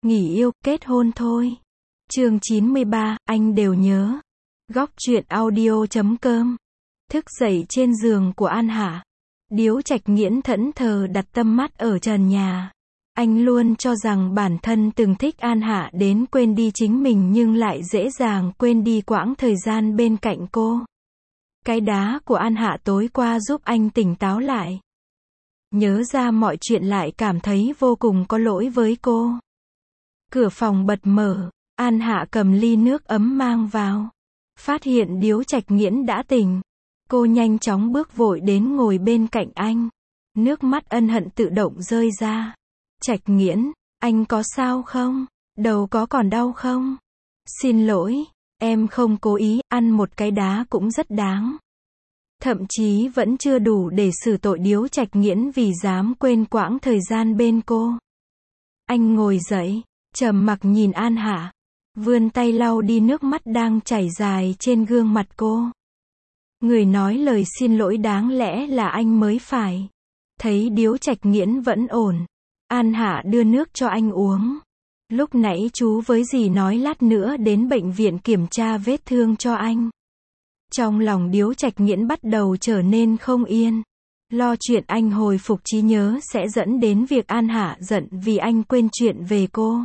nghỉ yêu, kết hôn thôi. Chương 93, anh đều nhớ. Góc truyện audio.com. Thức dậy trên giường của An Hạ. Điếu Trạch Nghiễn thẫn thờ đặt tâm mắt ở trần nhà. Anh luôn cho rằng bản thân từng thích An Hạ đến quên đi chính mình nhưng lại dễ dàng quên đi quãng thời gian bên cạnh cô. Cái đá của An Hạ tối qua giúp anh tỉnh táo lại. Nhớ ra mọi chuyện lại cảm thấy vô cùng có lỗi với cô. Cửa phòng bật mở, An Hạ cầm ly nước ấm mang vào. Phát hiện Điếu Trạch Nghiễn đã tỉnh. Cô nhanh chóng bước vội đến ngồi bên cạnh anh. Nước mắt ân hận tự động rơi ra. Trạch Nghiễn, anh có sao không? Đầu có còn đau không? Xin lỗi, em không cố ý, ăn một cái đá cũng rất đáng. Thậm chí vẫn chưa đủ để xử tội Điếu Trạch Nghiễn vì dám quên quãng thời gian bên cô. Anh ngồi dậy, trầm mặc nhìn An Hạ, vươn tay lau đi nước mắt đang chảy dài trên gương mặt cô. Người nói lời xin lỗi đáng lẽ là anh mới phải. Thấy Điếu Trạch Nghiễn vẫn ổn, An Hạ đưa nước cho anh uống. Lúc nãy chú với dì nói lát nữa đến bệnh viện kiểm tra vết thương cho anh. Trong lòng Điếu Trạch Nghiễn bắt đầu trở nên không yên. Lo chuyện anh hồi phục trí nhớ sẽ dẫn đến việc An Hạ giận vì anh quên chuyện về cô.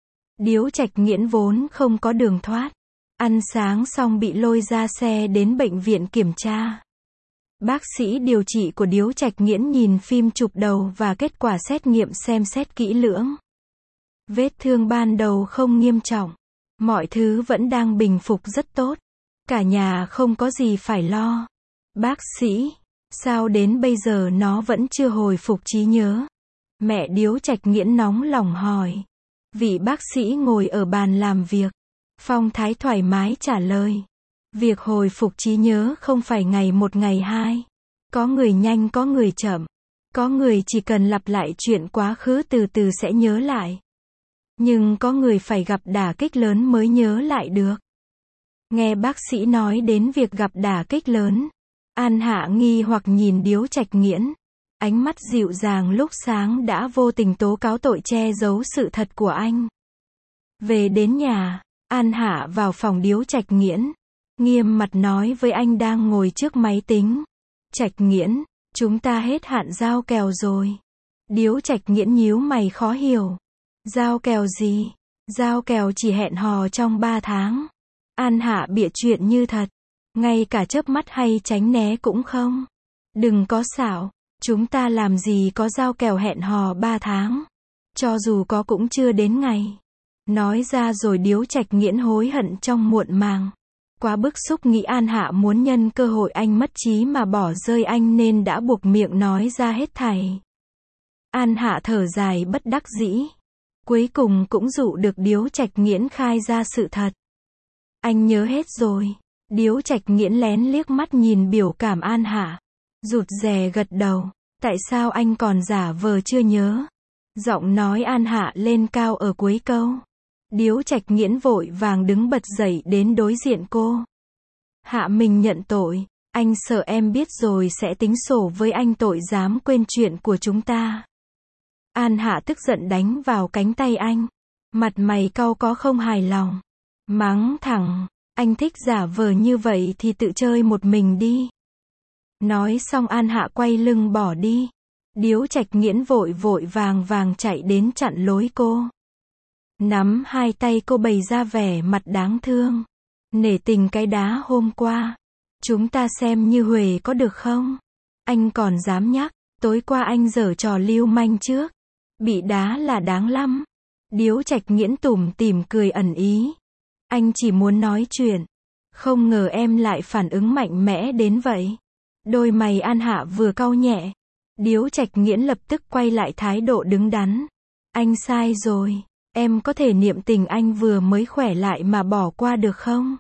Điếu Trạch Nghiễn vốn không có đường thoát. Ăn sáng xong bị lôi ra xe đến bệnh viện kiểm tra. Bác sĩ điều trị của Điếu Trạch Nghiễn nhìn phim chụp đầu và kết quả xét nghiệm xem xét kỹ lưỡng. Vết thương ban đầu không nghiêm trọng. Mọi thứ vẫn đang bình phục rất tốt. Cả nhà không có gì phải lo. Bác sĩ, sao đến bây giờ nó vẫn chưa hồi phục trí nhớ? Mẹ Điếu Trạch Nghiễn nóng lòng hỏi. Vị bác sĩ ngồi ở bàn làm việc. Phong thái thoải mái trả lời. Việc hồi phục trí nhớ không phải ngày một ngày hai. Có người nhanh có người chậm. Có người chỉ cần lặp lại chuyện quá khứ từ từ sẽ nhớ lại. Nhưng có người phải gặp đả kích lớn mới nhớ lại được. Nghe bác sĩ nói đến việc gặp đả kích lớn, An Hạ nghi hoặc nhìn Điếu Trạch Nghiễn. Ánh mắt dịu dàng lúc sáng đã vô tình tố cáo tội che giấu sự thật của anh. Về đến nhà, An Hạ vào phòng Điếu Trạch Nghiễn. Nghiêm mặt nói với anh đang ngồi trước máy tính. Trạch Nghiễn, chúng ta hết hạn giao kèo rồi. Điếu Trạch Nghiễn nhíu mày khó hiểu. Giao kèo gì? Giao kèo chỉ hẹn hò trong 3 tháng. An Hạ bịa chuyện như thật. Ngay cả chớp mắt hay tránh né cũng không. Đừng có xạo. Chúng ta làm gì có giao kèo hẹn hò 3 tháng. Cho dù có cũng chưa đến ngày. Nói ra rồi Điếu Trạch Nghiễn hối hận trong muộn màng. Quá bức xúc nghĩ An Hạ muốn nhân cơ hội anh mất trí mà bỏ rơi anh nên đã buộc miệng nói ra hết thảy. An Hạ thở dài bất đắc dĩ. Cuối cùng cũng dụ được Điếu Trạch Nghiễn khai ra sự thật. Anh nhớ hết rồi. Điếu Trạch Nghiễn lén liếc mắt nhìn biểu cảm An Hạ. Rụt rè gật đầu. Tại sao anh còn giả vờ chưa nhớ? Giọng nói An Hạ lên cao ở cuối câu. Điếu Trạch Nghiễn vội vàng đứng bật dậy đến đối diện cô. Hạ mình nhận tội. Anh sợ em biết rồi sẽ tính sổ với anh tội dám quên chuyện của chúng ta. An Hạ tức giận đánh vào cánh tay anh. Mặt mày cau có không hài lòng. Mắng thẳng. Anh thích giả vờ như vậy thì tự chơi một mình đi. Nói xong An Hạ quay lưng bỏ đi. Điếu Trạch Nghiễn vội vàng chạy đến chặn lối cô. Nắm hai tay cô bày ra vẻ mặt đáng thương. Nể tình cái đá hôm qua. Chúng ta xem như huề có được không? Anh còn dám nhắc. Tối qua anh giở trò lưu manh trước. Bị đá là đáng lắm. Điếu Trạch Nghiễn tủm tỉm cười ẩn ý. Anh chỉ muốn nói chuyện. Không ngờ em lại phản ứng mạnh mẽ đến vậy. Đôi mày An Hạ vừa cau nhẹ. Điếu Trạch Nghiễn lập tức quay lại thái độ đứng đắn. Anh sai rồi. Em có thể niệm tình anh vừa mới khỏe lại mà bỏ qua được không?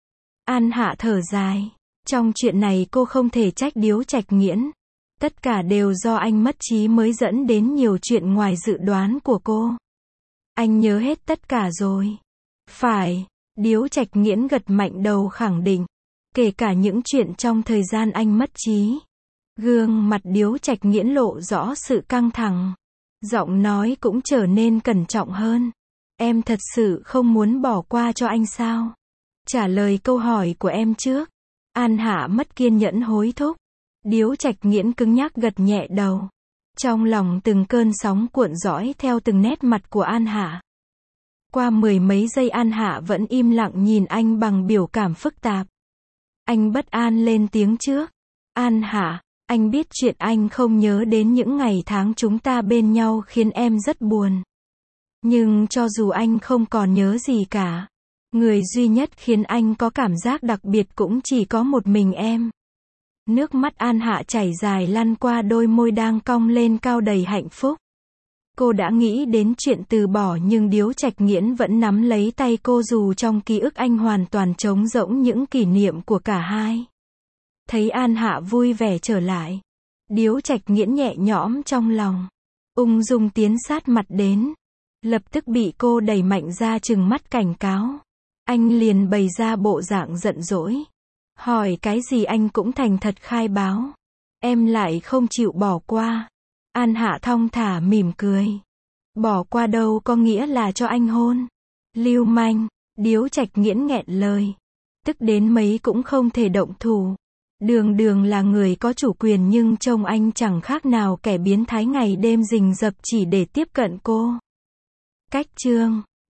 An Hạ thở dài. Trong chuyện này cô không thể trách Điếu Trạch Nghiễn. Tất cả đều do anh mất trí mới dẫn đến nhiều chuyện ngoài dự đoán của cô. Anh nhớ hết tất cả rồi. Phải. Điếu Trạch Nghiễn gật mạnh đầu khẳng định. Kể cả những chuyện trong thời gian anh mất trí. Gương mặt Điếu Trạch Nghiễn lộ rõ sự căng thẳng. Giọng nói cũng trở nên cẩn trọng hơn. Em thật sự không muốn bỏ qua cho anh sao? Trả lời câu hỏi của em trước. An Hạ mất kiên nhẫn hối thúc. Điếu Trạch Nghiễn cứng nhắc gật nhẹ đầu. Trong lòng từng cơn sóng cuộn dõi theo từng nét mặt của An Hạ. Qua mười mấy giây An Hạ vẫn im lặng nhìn anh bằng biểu cảm phức tạp. Anh bất an lên tiếng trước. An Hạ, anh biết chuyện anh không nhớ đến những ngày tháng chúng ta bên nhau khiến em rất buồn. Nhưng cho dù anh không còn nhớ gì cả, người duy nhất khiến anh có cảm giác đặc biệt cũng chỉ có một mình em. Nước mắt An Hạ chảy dài lăn qua đôi môi đang cong lên cao đầy hạnh phúc. Cô đã nghĩ đến chuyện từ bỏ nhưng Điếu Trạch Nghiễn vẫn nắm lấy tay cô dù trong ký ức anh hoàn toàn trống rỗng những kỷ niệm của cả hai. Thấy An Hạ vui vẻ trở lại, Điếu Trạch Nghiễn nhẹ nhõm trong lòng, ung dung tiến sát mặt đến, lập tức bị cô đẩy mạnh ra trừng mắt cảnh cáo. Anh liền bày ra bộ dạng giận dỗi. Hỏi cái gì anh cũng thành thật khai báo. Em lại không chịu bỏ qua. An Hạ thong thả mỉm cười. Bỏ qua đâu có nghĩa là cho anh hôn. Lưu manh, Điếu Trạch Nghiễn nghẹn lời. Tức đến mấy cũng không thể động thủ. Đường đường là người có chủ quyền nhưng trông anh chẳng khác nào kẻ biến thái ngày đêm rình rập chỉ để tiếp cận cô. Cách chương